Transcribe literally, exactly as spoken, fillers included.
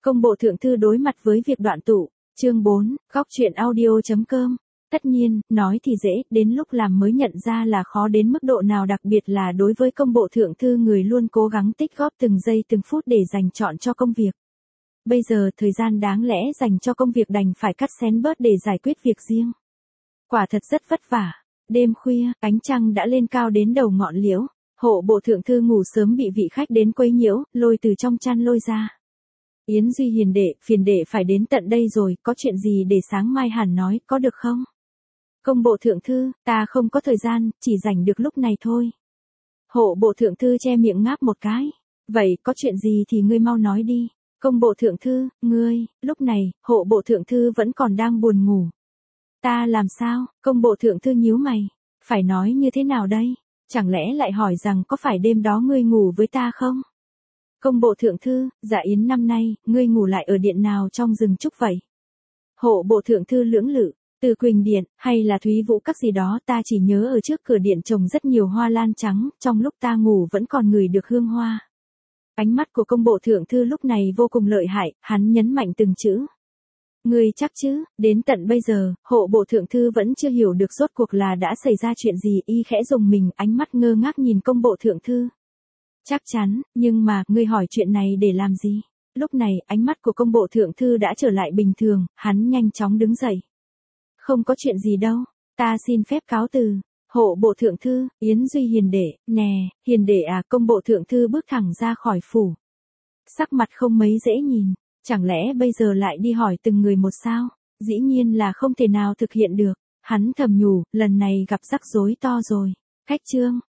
Công bộ thượng thư đối mặt với việc đoạn tụ, chương bốn, góc truyện audio.com. Tất nhiên, nói thì dễ, đến lúc làm mới nhận ra là khó đến mức độ nào, đặc biệt là đối với công bộ thượng thư, người luôn cố gắng tích góp từng giây từng phút để dành chọn cho công việc. Bây giờ thời gian đáng lẽ dành cho công việc đành phải cắt xén bớt để giải quyết việc riêng. Quả thật rất vất vả. Đêm khuya, ánh trăng đã lên cao đến đầu ngọn liễu. Hộ bộ thượng thư ngủ sớm bị vị khách đến quấy nhiễu, lôi từ trong chăn lôi ra. Yến Duy hiền đệ, phiền đệ phải đến tận đây rồi, có chuyện gì để sáng mai hẳn nói, có được không? Công bộ thượng thư, ta không có thời gian, chỉ rảnh được lúc này thôi. Hộ bộ thượng thư che miệng ngáp một cái. Vậy, có chuyện gì thì ngươi mau nói đi. Công bộ thượng thư, ngươi, lúc này, hộ bộ thượng thư vẫn còn đang buồn ngủ. Ta làm sao? Công bộ thượng thư nhíu mày. Phải nói như thế nào đây? Chẳng lẽ lại hỏi rằng có phải đêm đó ngươi ngủ với ta không? Công bộ thượng thư, dạ Yến năm nay, ngươi ngủ lại ở điện nào trong rừng trúc vậy? Hộ bộ thượng thư lưỡng lự, Từ Quỳnh Điện, hay là Thúy Vũ các gì đó, ta chỉ nhớ ở trước cửa điện trồng rất nhiều hoa lan trắng, trong lúc ta ngủ vẫn còn ngửi được hương hoa. Ánh mắt của công bộ thượng thư lúc này vô cùng lợi hại, hắn nhấn mạnh từng chữ. Ngươi chắc chứ? Đến tận bây giờ, hộ bộ thượng thư vẫn chưa hiểu được rốt cuộc là đã xảy ra chuyện gì, y khẽ rùng mình, ánh mắt ngơ ngác nhìn công bộ thượng thư. Chắc chắn, nhưng mà, ngươi hỏi chuyện này để làm gì? Lúc này, ánh mắt của công bộ thượng thư đã trở lại bình thường, hắn nhanh chóng đứng dậy. Không có chuyện gì đâu, ta xin phép cáo từ. Hộ bộ thượng thư, Yến Duy hiền đệ, nè, hiền đệ à, công bộ thượng thư bước thẳng ra khỏi phủ. Sắc mặt không mấy dễ nhìn, chẳng lẽ bây giờ lại đi hỏi từng người một sao? Dĩ nhiên là không thể nào thực hiện được. Hắn thầm nhủ, lần này gặp rắc rối to rồi. Khách trương,